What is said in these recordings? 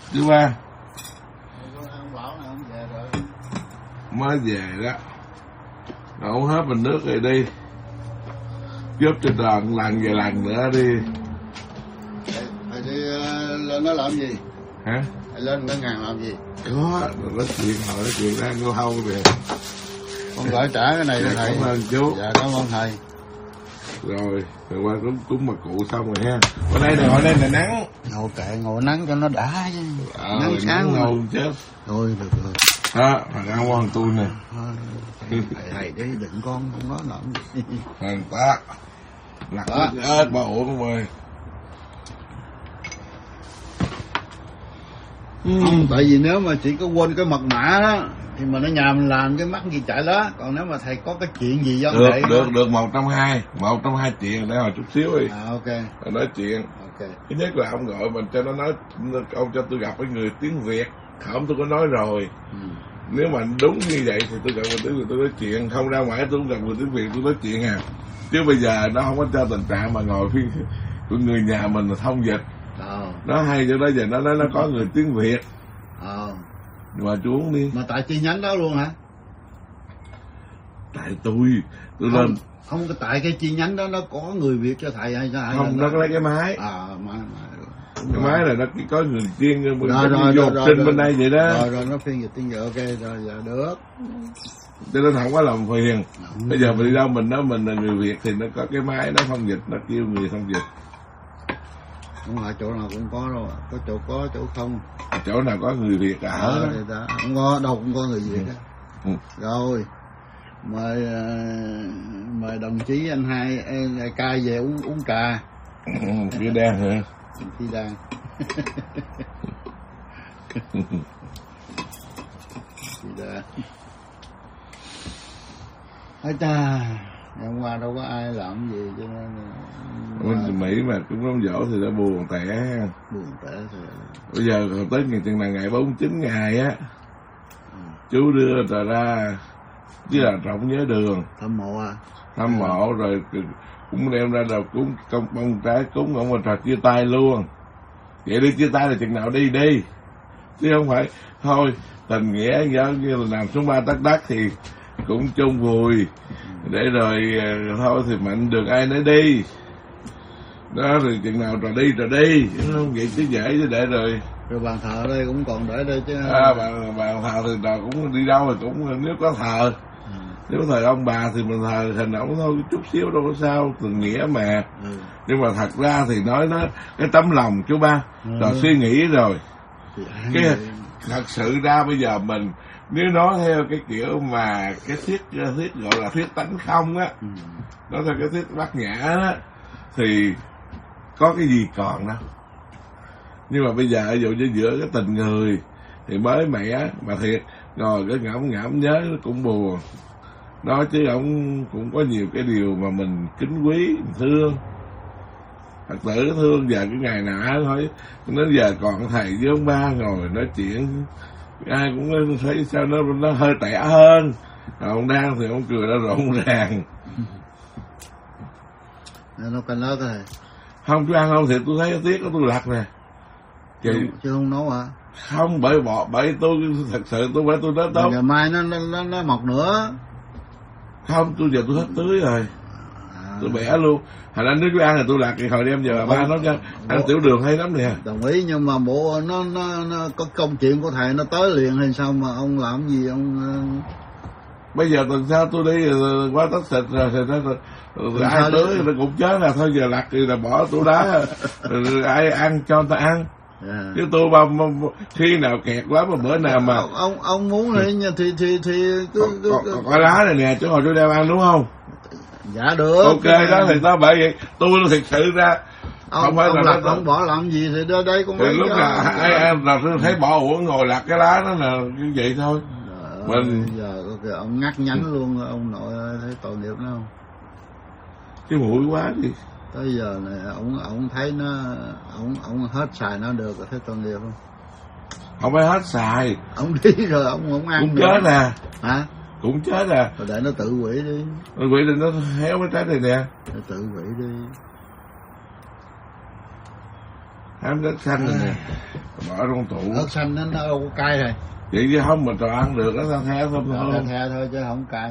Chú ba Ông Bảo này ông về rồi. mới về đó, đổ hết bình nước rồi đi, giúp cho đoàn lần vài lần nữa đi. Thầy đi lên nó làm gì? Hả? Thầy lên ngân hàng làm gì? Có, nói chuyện hỏi nói chuyện đang ngô hâu kìa. Con gọi trả cái này cho thầy. Cảm ơn chú. Dạ cảm ơn thầy. Rồi qua cúng mà cụ xong rồi ha. Ở đây này, ở đây là nắng. Ngồi kệ, ngồi nắng cho nó đã chứ. Nắng sáng ngầu chết. Thôi được rồi. Đó, thằng ăn quan tôi nè. Thầy đi, đừng con không có làm gì. Thằng ta lặt ớt bà uổng rồi. Không, tại vì nếu mà chỉ có quên cái mật mã đó thì mà nó nhà mình làm cái mắc gì chạy đó. Còn nếu mà thầy có cái chuyện gì do được được một trong hai chuyện để hồi chút xíu đi. Ok. Rồi nói chuyện. Ok. Thứ nhất là ông gọi mình cho nó nói, ông cho tôi gặp cái người tiếng Việt. Không, tôi có nói rồi. Nếu mà đúng như vậy thì tôi gặp người tiếng Việt tôi nói chuyện, không ra ngoài tôi không gặp người tiếng Việt tôi nói chuyện à. Chứ bây giờ nó không có cho tình trạng mà ngồi phía của người nhà mình là thông dịch. Nó hay cho nó giờ nó nói nó có người tiếng Việt. Mà chú uống đi. Mà tại chi nhánh đó luôn hả? Tại tôi lên. Không, tại cái chi nhánh đó nó có người Việt cho thầy hay sao? Không, nó có lấy cái máy. Cái máy là nó có người chuyên du học sinh bên đây vậy đó. Rồi nó phiên dịch tiếng Việt, ok rồi giờ được. Cho nên không có làm phiền. Bây giờ mình đi đâu mình nói mình là người Việt thì nó có cái máy nó thông dịch, nó kêu người thông dịch. Không phải chỗ nào cũng có đâu, có chỗ không. Chỗ nào có người Việt ở đó. Không có đâu, cũng có người Việt á. Rồi mời đồng chí anh hai ca về uống trà. Kia đen hả? Kia đen. Kia đen. Ôi cha, hôm qua đâu có ai làm gì cho nên Mỹ mà cũng đóng dỗ thì đã buồn tẻ. Buồn tẻ thì bây giờ còn tới ngày 49 ngày á, chú đưa tờ ra chứ là trọng nhớ đường thăm mộ à, thăm mộ rồi cũng đem ra đầu cúng công bông trái cúng ông mà trò chia tay luôn. Vậy đi chia tay là chừng nào đi chứ không phải thôi tình nghĩa giống như là làm số 3 tắc thì cũng chung vui để rồi thôi thì mạnh được ai nấy đi đó, rồi chừng nào trò đi không vậy chứ dễ chứ để rồi bàn thờ đây cũng còn để đây chứ. Bàn thờ thì trò cũng đi đâu thì cũng nếu có thờ. Nếu thờ ông bà thì mình thờ hình ổng thôi, chút xíu đâu có sao, tình nghĩa mà. Nhưng mà thật ra thì nói nó cái tấm lòng chú ba, rồi suy nghĩ rồi. Cái thật sự ra bây giờ mình nếu nói theo cái kiểu mà cái thuyết gọi là thuyết tánh không á, nói theo cái thuyết bát nhã á, thì có cái gì còn đâu. Nhưng mà bây giờ ví dụ như giữa cái tình người thì mới mẻ mà thiệt rồi cái ngẫm nhớ nó cũng buồn. Đó chứ ông cũng có nhiều cái điều mà mình kính quý, mình thương. Thật tử thương giờ cái ngày nào thôi. Đến giờ còn thầy với ông ba ngồi nói chuyện, ai cũng thấy sao nó hơi tẻ hơn. Rồi ông đang thì ông cười nó rộn ràng. Nó canh ớt rồi. Không chú ăn không thì tôi thấy cái tiết của tôi lặt nè. Chứ không nấu hả? Không, bởi tôi thật sự tôi nói tốt. Ngày mai nó mọc nữa. Không, giờ tôi hết tưới rồi. Tôi bẻ luôn. Hồi anh nếu chú ăn thì tôi lặt thì hồi đem giờ ba nói cho ăn tiểu đường hay lắm nè. Đồng ý, nhưng mà bộ nó có công chuyện của thầy nó tới liền hay sao mà ông làm gì ông. Bây giờ tuần sau tôi đi quá tất xịt rồi thì ai tưới nó cũng chết là thôi, giờ lặt thì là bỏ tủ đá rồi ai ăn cho người ta ăn. Chứ tôi khi nào kẹt lắm mà bữa nào mà ông muốn thì có lá này nè chứ hồi tôi đem ăn đúng không? Dạ được. Ok đó thì nó bởi vậy tôi thực sự ra không phải là ông bỏ làm gì thì đưa đây con. Thì lúc nào ai ăn là tôi thấy bỏ uổng ngồi lặt cái lá đó là như vậy thôi. Mình giờ okay, ông ngắt nhánh luôn ông nội thấy tội nghiệp nó không? Cái mũi quá đi. Tới giờ này ông thấy nó ông hết xài nó được rồi thấy tội nghiệp không? Không phải hết xài. Ông đi rồi ông ăn cũng chết nè. Hả? Cũng chết à. Rồi để nó tự quỷ đi. Quỷ thì nó héo cái trái này nè. Nó tự quỷ đi. hám đất xanh này nè, bỏ trong tủ. Ớt xanh nó đâu có cay rồi. Vậy chứ không mà trò ăn được nó the thôi. The thôi chứ không cay.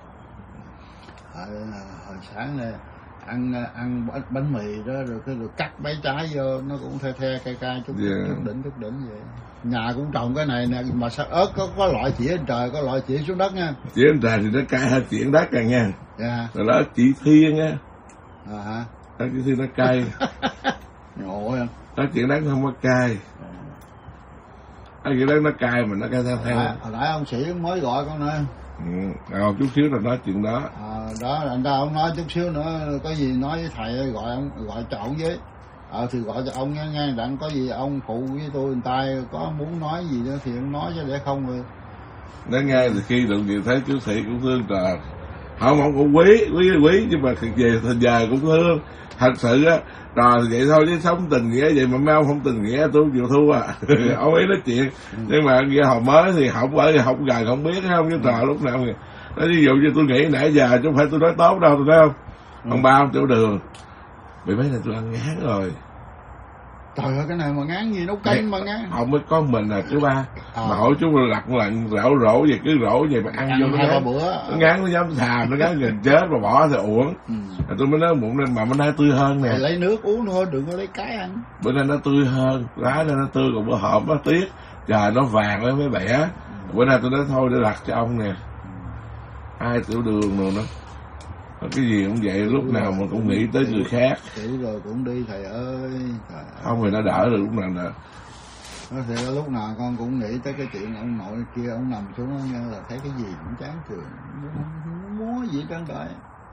Hồi sáng này ăn bánh mì đó rồi cái rồi cắt mấy trái vô nó cũng the cay chút đỉnh vậy. Nhà cũng trồng cái này nè mà sao ớt có loại chỉ lên trời, có loại chỉ xuống đất nha. Chỉ lên trời thì nó cay hơn chỉ lên đất nha. Dạ. Rồi đó chỉ thiên á. Hả? Đó chỉ thiên nó cay. Ngộ em. Đó chỉ đất nó không có cay. Cái gì đó nó cay mà nó cay theo. Hồi nãy ông sĩ mới gọi con nữa. Chút xíu rồi nói chuyện đó. Đó anh ta ông nói chút xíu nữa có gì nói với thầy gọi ông gọi cho ổng với. Thì gọi cho ông nghe đặng có gì ông phụ với tôi người ta có muốn nói gì đó thì ông nói chứ để không rồi. Nó nghe thì khi đụng gì thấy chú sĩ cũng thương trời. Không cũng quý nhưng mà về thời giờ cũng thương. Thật sự á, rồi vậy thôi chứ sống tình nghĩa vậy mà mấy ông không tình nghĩa tôi chịu thua à. Ông ấy nói chuyện. Nhưng mà kia hồi mới thì không bởi không gần không biết không chứ trò lúc nào kìa. Nó ví dụ như tôi nghĩ nãy giờ chứ không phải tôi nói tốt đâu tôi thấy không. Ông ba ông tiểu đường. Bị mấy này tôi ăn ngán rồi. Trời ơi cái này mà ngán gì nấu canh mà ngán. Ông mới có mình là chú ba. Mà hỏi chú lặt lặn rổ vậy cứ rổ vậy mà ăn vô nó bữa. Nó ngán nó dám xào nó ngán gần chết mà bỏ thì uổng. Tôi mới nói bụng lên mà bữa nay tươi hơn nè. Lấy nước uống thôi đừng có lấy cái ăn. Bữa nay nó tươi hơn, lá nó tươi còn bữa hộp nó tiếc. Trời nó vàng nó mới bẻ. Bữa nay tôi nói thôi để lặt cho ông nè. Ai tiểu đường rồi nó. Cái gì cũng vậy lúc nào mà cũng nghĩ tới người khác. Tiểu rồi cũng đi thầy ơi. Không thì nó đỡ được lúc nào nè. Nó sẽ lúc nào con cũng nghĩ tới cái chuyện ông nội kia ông nằm xuống nghe là thấy cái gì cũng chán trường. Không muốn gì trơn đời.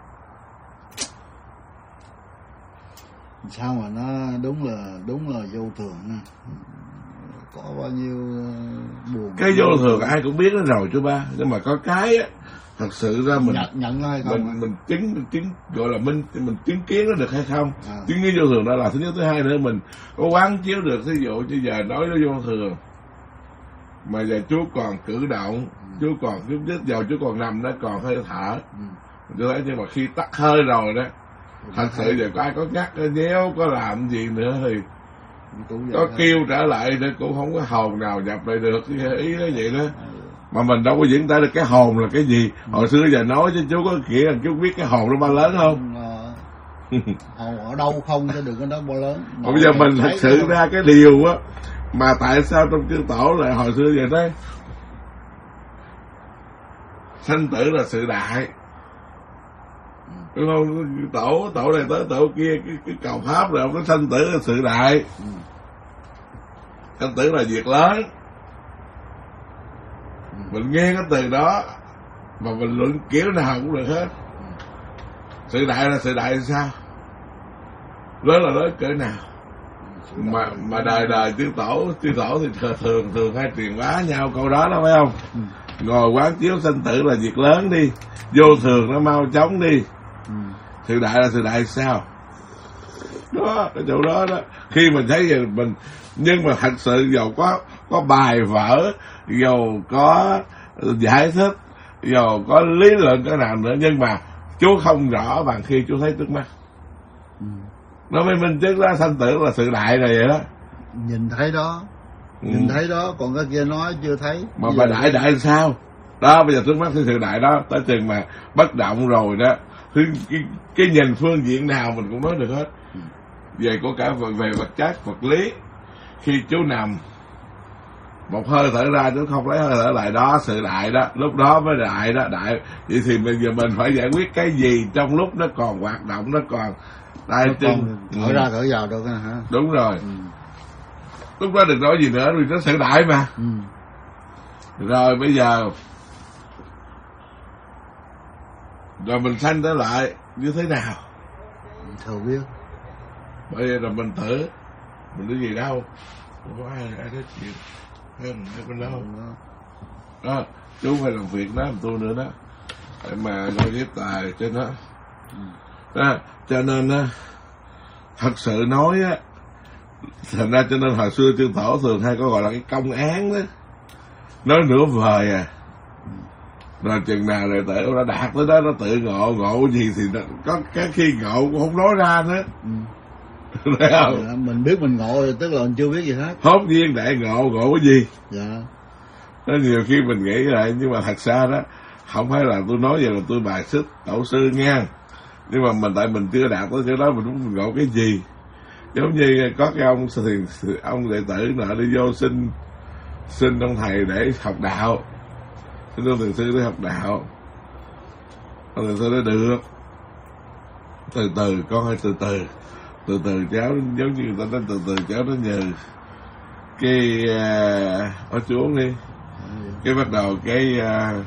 Sao mà nó đúng là vô thường nha. Có bao nhiêu buồn. Cái vô thường ai cũng biết nó rồi chú ba. Nhưng mà có cái á. Thật sự ra mình nhận hay không mình chứng gọi là mình chứng kiến nó được hay không. Chứng kiến vô thường đó là thứ nhất. Thứ hai nữa mình có quán chiếu được. Ví dụ như giờ nói nó vô thường mà giờ chú còn cử động, chú còn chút ít giờ chú còn nằm đó còn hơi thở. Tôi thấy nhưng mà khi tắt hơi rồi đó thật sự giờ có ai có ngắt có nhéo có làm gì nữa thì có kêu trở lại nữa cũng không có hồn nào nhập lại được. Ý nó vậy đó. Mà mình đâu có diễn tả được cái hồn là cái gì. Hồi xưa giờ nói cho chú có nghĩa là chú biết cái hồn nó bao lớn không? Hồn ở đâu không chứ đừng có nói bao lớn. Bây giờ mình thật sự ra cái điều á mà tại sao trong chư tổ lại hồi xưa vậy đấy. Sanh tử là sự đại. Đúng không? Tổ này tới tổ kia cái cầu pháp rồi cái sanh tử là sự đại. Sanh tử là việc lớn. Mình nghe cái từ đó mà mình luận kiểu nào cũng được hết. Sự đại là sự đại sao? Lớn là lớn cỡ nào? Mà đời chư tổ thì thường hay truyền bá nhau câu đó phải không? Ngồi quán chiếu sanh tử là việc lớn đi, vô thường nó mau chóng đi. Sự đại là sự đại sao? Đó, cái chỗ đó đó. Khi mình thấy vậy mình nhưng mà thật sự dầu có bài vở, dầu có giải thích, dầu có lý luận cái nào nữa nhưng mà chú không rõ bằng khi chú thấy trước mắt. Nó mới minh chứng đó sanh tử là sự đại rồi vậy đó. Nhìn thấy đó. Nhìn thấy đó, còn cái kia nói chưa thấy. Mà đại sao? Đó bây giờ trước mắt cái sự đại đó, tới chừng mà bất động rồi đó. Cái nhìn phương diện nào mình cũng nói được hết. Về có cả về vật chất, vật lý. Khi chú nằm một hơi thở ra chú không lấy hơi thở lại đó, sự đại đó, lúc đó mới đại đó, đại. Vậy thì bây giờ mình phải giải quyết cái gì trong lúc nó còn hoạt động, nó còn tay chân thở ra thở vào được hả? Đúng rồi. Lúc đó đừng nói gì nữa vì nó sự đại mà. Rồi bây giờ rồi mình sanh trở lại như thế nào? Thử biết. Bây giờ là mình thử. Mình cái gì đâu. Không có ai nói chuyện hơn hay bên đâu. Đó, chú phải làm việc đó làm tôi nữa đó. Để mà nói ghép tài cho nó. Đó, cho nên á thật sự nói á, thành ra cho nên hồi xưa chư tổ thường hay có gọi là cái công án đó. Nói nửa vời à. Rồi chừng nào đệ tử nó đạt tới đó nó tự ngộ gì thì nó, có cái khi ngộ cũng không nói ra nữa. Thấy không? Dạ, mình biết mình ngộ rồi, tức là mình chưa biết gì hết. Hốt nhiên đại ngộ, ngộ cái gì? Dạ. Nó nhiều khi mình nghĩ lại, nhưng mà thật ra đó, không phải là tôi nói vậy là tôi bài xích tổ sư nha. Nhưng mà tại mình chưa đạt tới chỗ đó, mình ngộ cái gì? Giống như có cái ông đệ tử nọ đi vô xin ông thầy để học đạo, xin ông thiền sư để học đạo. Ông thiền sư nói được, từ từ con ơi, từ từ cháu, giống như người ta nói từ từ cháu nó nhừ cái chú uống đi. Cái bắt đầu cái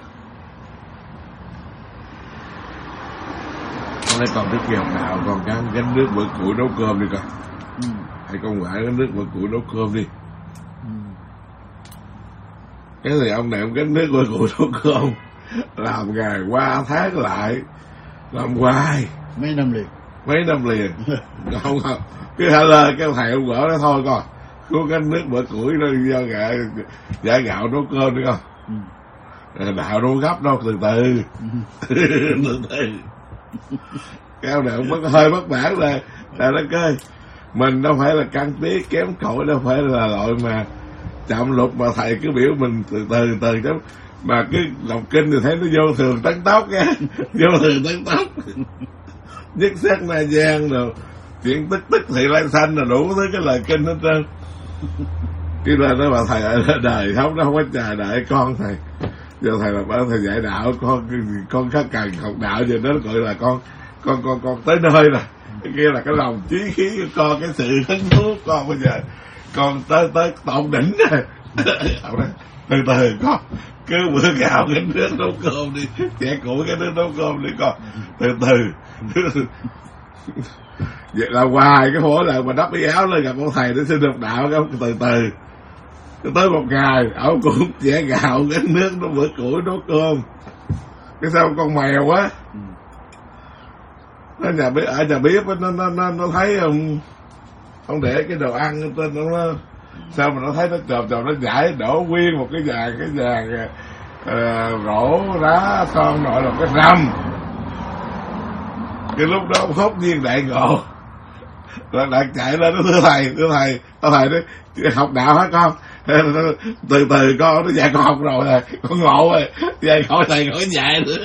con lấy con nước kia học đạo, còn gánh nước bữa củi nấu cơm đi con. Hay con lại cái nước bữa củi nấu cơm đi. Cái thì ông này ông gánh nước bữa củi nấu cơm, làm ngày qua tháng lại, làm hoài mấy năm liền. Không cái hả lời cái thầy ông gỡ nó thôi con, có gánh nước bữa củi nó do giả gạo nấu cơm đi con. Đạo đâu gấp đâu, từ từ. Cái ông này ông hơi bất bản là nó coi mình đâu phải là căn tí kém cỏi, đâu phải là loại mà chậm lục, mà thầy cứ biểu mình từ từ chứ. Mà cái đọc kinh thì thấy nó vô thường tấn tốc nha. Vô thường tấn tốc. Nhất sắc na gian rồi chuyện tức thị lan xanh là đủ thứ cái lời kinh hết trơn. Cái là nó bà thầy ở đời không, nó không có chờ đợi con thầy. Giờ thầy là bảo thầy dạy đạo, con khá cần học đạo, giờ nó gọi là con tới nơi rồi. Cái kia là cái lòng chí khí của con, cái sự hứng thú của con bây giờ con tới tột đỉnh rồi. Từ từ con, cứ bữa gạo cái nước nấu cơm đi, chè củi cái nước nấu cơm đi con, từ từ. Vậy là hoài cái mỗi lần mà đắp cái áo lên gặp ông thầy để xin học đạo, cái từ từ tới một ngày ông cũng chè gạo cái nước nó bữa củi nấu cơm. Cái sao con mèo á, nó ở nhà bếp nó thấy không để cái đồ ăn trên nó sao mà nó thấy nó chồm nó nhảy đổ nguyên một cái vàng rổ đá son nội là cái rầm. Cái lúc đó hốt nhiên đại ngộ, lại chạy lên nó thưa thầy nói học đạo hả con? Từ từ con, nó dạy con học rồi con ngộ rồi, dạy khỏi thầy khỏi dạy nữa.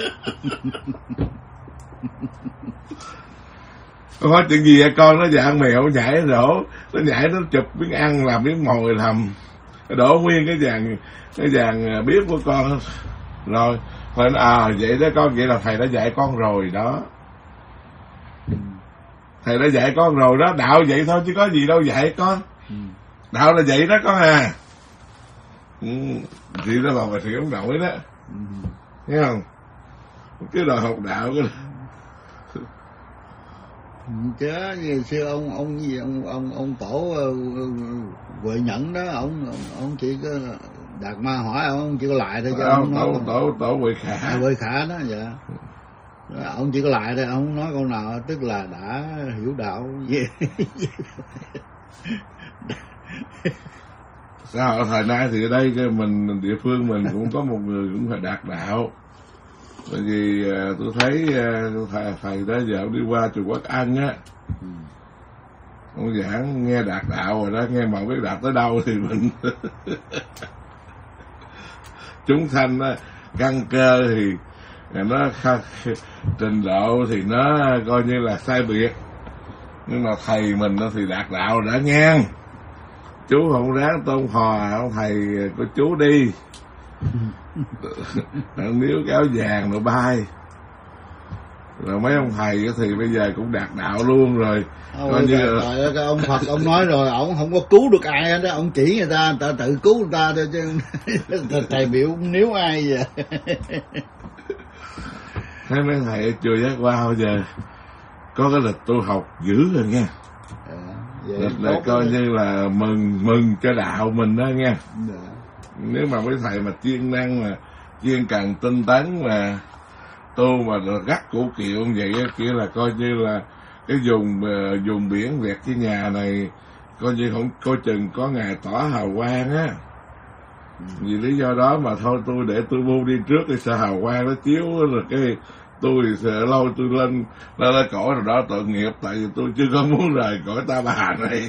Con hỏi chuyện gì vậy con? Nó dạng mèo nhảy đổ, nó nhảy nó chụp miếng ăn làm miếng mồi làm đổ nguyên cái vàng biết của con rồi. Vậy đó con, vậy là thầy đã dạy con rồi đó. Thầy đã dạy con rồi đó, đạo vậy thôi chứ có gì đâu dạy con. Đạo là vậy đó con à. Thì nó là thì ông nội đó. Thấy không? Cái đòi học đạo cái chứ ngày xưa ông tổ Huệ Nhẫn đó, ông chỉ có Đạt Ma hỏi ông chỉ có lại thôi chứ ông nói tổ Huệ Khả đó. Dạ, ông chỉ có lại thôi, ông không nói câu nào, tức là đã hiểu đạo. Sao thời nay thì ở đây mình địa phương mình cũng có một người cũng phải đạt đạo. Bởi vì tôi thấy thầy đó giờ đi qua chùa Quốc Anh á, ông giảng nghe đạt đạo rồi đó, nghe mà không biết đạt tới đâu thì mình chúng sanh căn cơ thì nó trình độ thì nó coi như là sai biệt, nhưng mà thầy mình thì đạt đạo đã ngang. Chú không ráng tôn hòa ông thầy của chú đi. Nếu cái áo vàng nó bay rồi mấy ông thầy thì bây giờ cũng đạt đạo luôn rồi. Coi như là cái ông Phật ông nói rồi, ông không có cứu được ai hết đó, ông chỉ người ta tự cứu người ta thôi chứ. Thầy biểu nếu ai vậy. Thấy mấy thầy chùa Giác Hoa bao giờ có cái lịch tu học dữ rồi nha. Lịch này coi như là mừng cho đạo mình đó nha. Nếu mà mấy thầy mà chuyên năng, mà chuyên cần tinh tấn, mà tu mà gắt củ kiệu như vậy kia là coi như là cái vùng biển vẹt cái nhà này coi như không coi chừng có ngày tỏa hào quang á. Vì lý do đó mà thôi tôi để tôi bu đi trước, cái sợ hào quang nó chiếu rồi Tôi thì sợ lâu tôi lên cõi rồi đó tội nghiệp, tại vì tôi chưa có muốn rời cõi ta bà này.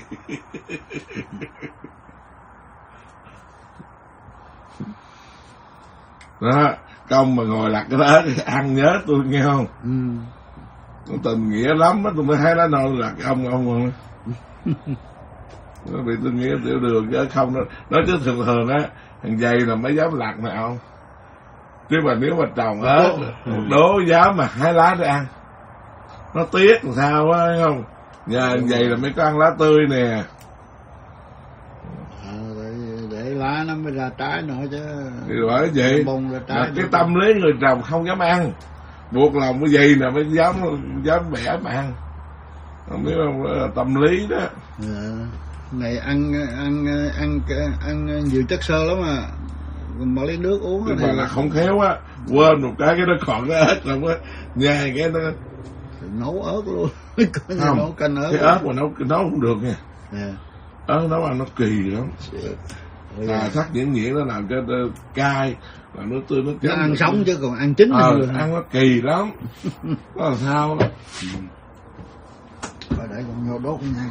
Đó, công mà ngồi lặt cái đó thì ăn nhớ tôi nghe không? Tình nghĩa lắm á, tôi mới thấy nó non là ông rồi. Nó bị tôi nghĩa tiểu đường chứ không đó. Nói chứ thường á, thằng dày là mới dám lặt này không? Chứ mà nếu mà trồng ớt, một đố dám mà hái lá để ăn. Nó tiếc làm sao á, thấy không? Nhà thằng dày là mới có ăn lá tươi nè. Để lá nó mới ra trái nữa chứ. Thì bởi vậy là cái tâm lý người trồng không dám ăn, buộc lòng cái gì là mới dám bẻ mà ăn. Không biết không, là tâm lý đó. Này ăn nhiều chất xơ lắm mà lấy nước uống. Nhưng mà là không khéo á, quên một cái nó còn cái ớt rồi á, nhai cái nó nấu ớt luôn. Không, nấu canh ớt. Cái ớt mà nấu không được nha. Ớt nấu ăn nó kỳ lắm. Sắc nhuyễn nó làm cho cay, làm nó tươi nó chết. Nó ăn sống chứ còn ăn chín ăn nó kỳ lắm. Nó làm sao đó. Để con vô đốt nha.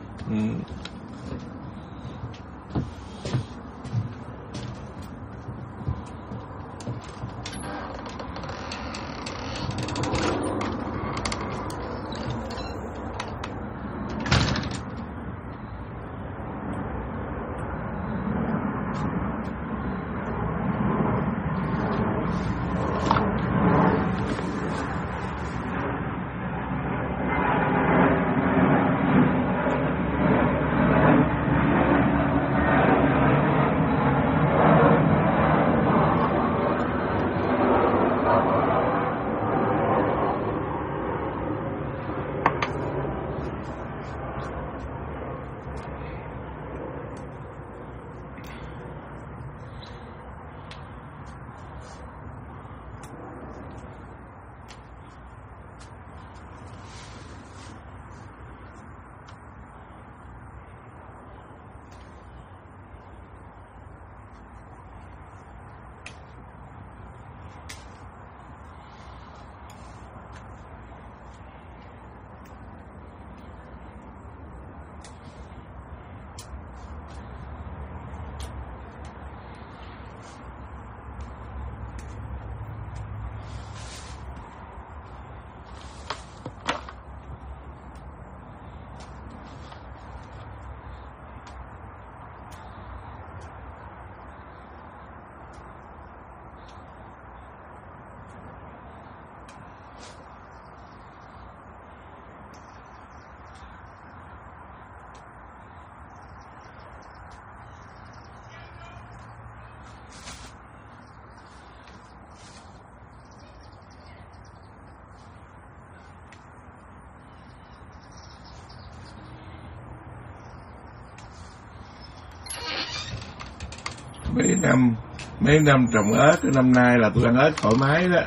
Mấy năm trồng ớt, cái năm nay là tôi ăn ớt thoải mái đó.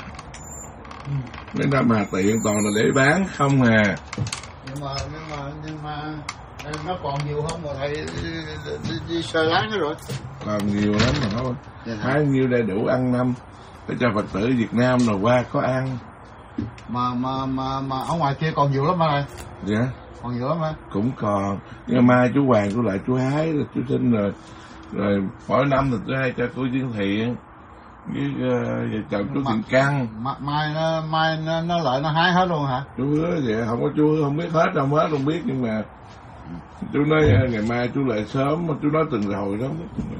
Mấy năm mà tiện toàn là để bán không à. Nhưng mà nó còn nhiều không mà thầy đi sơ láng hết rồi. Còn nhiều lắm mà thôi. Hái nhiêu đầy đủ ăn năm để cho Phật tử Việt Nam rồi qua có ăn. Mà ở ngoài kia còn nhiều lắm mà này. Dạ. Còn nhiều lắm hả? Cũng còn. Nhưng mai chú Hoàng tôi lại chú hái rồi chú xin rồi. Rồi mỗi năm thì tôi hay cho cô Dương Thiện với vợ chồng chú Thiện Căng. Mai nó lại nó hái hết luôn hả? Chú hứa vậy, không có chú hứa không biết hết đâu, hết không biết, nhưng mà chú nói ngày mai chú lại sớm, chú nói từng rồi đó.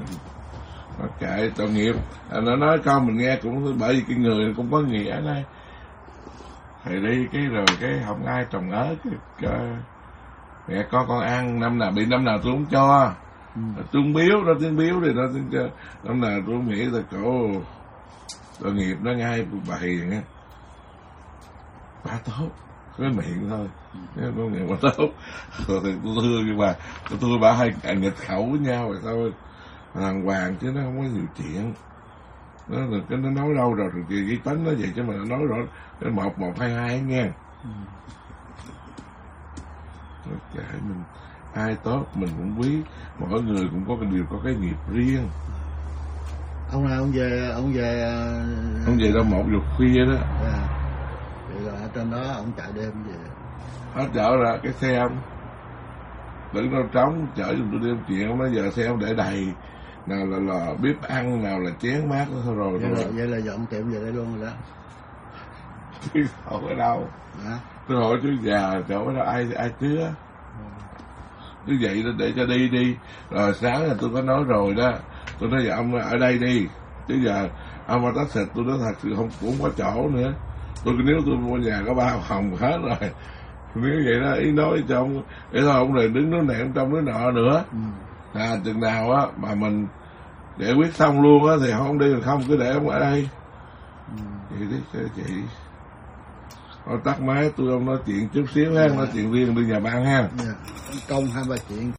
Mà kệ tội nghiệp. Nó nói con mình nghe cũng bởi vì cái người cũng có nghĩa đây. Thầy đi cái rồi cái không ai trồng ớt mẹ con ăn, năm nào bị năm nào tôi không cho. Tôi không biếu, nó tiếng biếu thì nó tiếng cho. Năm nào tôi không nghĩ là cổ tội nghiệp nó ngay bà Hiền á. Bà tốt, cái miệng thôi. Nó miệng bà tốt. Rồi thì tôi thương như bà. Tôi bà hay nghịch khẩu với nhau rồi thôi. Đàng hoàng chứ nó không có nhiều chuyện. Nó nói đâu rồi thì cái tính nó vậy chứ mà nó nói rõ 1122 nghe. Kệ mình, ai tốt mình cũng biết, mỗi người cũng có cái điều, có cái nghiệp riêng. Ông này ông về đâu 1 giờ khuya đó. ở trên đó ông chạy đêm về. Hết chợ ra cái xe ông đừng đâu trống, chở giùm tôi đem chuyện. Ông nói giờ xe ông để đầy, nào là bếp ăn, nào là chén mát đó thôi rồi. Vậy là dọn tiệm về đây luôn rồi đó. Không ở đâu. Hả? Tôi hỏi chú già chỗ đó ai chứa. Cứ vậy đó để cho đi. Rồi sáng là tôi có nói rồi đó. Tôi nói giờ ông ở đây đi. Chứ giờ ông mà tắt xịt tôi nói thật sự cũng có chỗ nữa. Nếu tôi mua nhà có 3 phòng hết rồi. Nếu vậy đó ý nói cho ông để thôi ông này đứng nói này ông trong nói nọ nữa. Chừng nào á mà mình giải quyết xong luôn á thì không đi, không cứ để ông ở đây. Vậy đi chị. Thôi tắt máy tôi ông nói chuyện chút xíu ha, nói chuyện riêng đi nhà băng ha. Công 2-3 chuyện.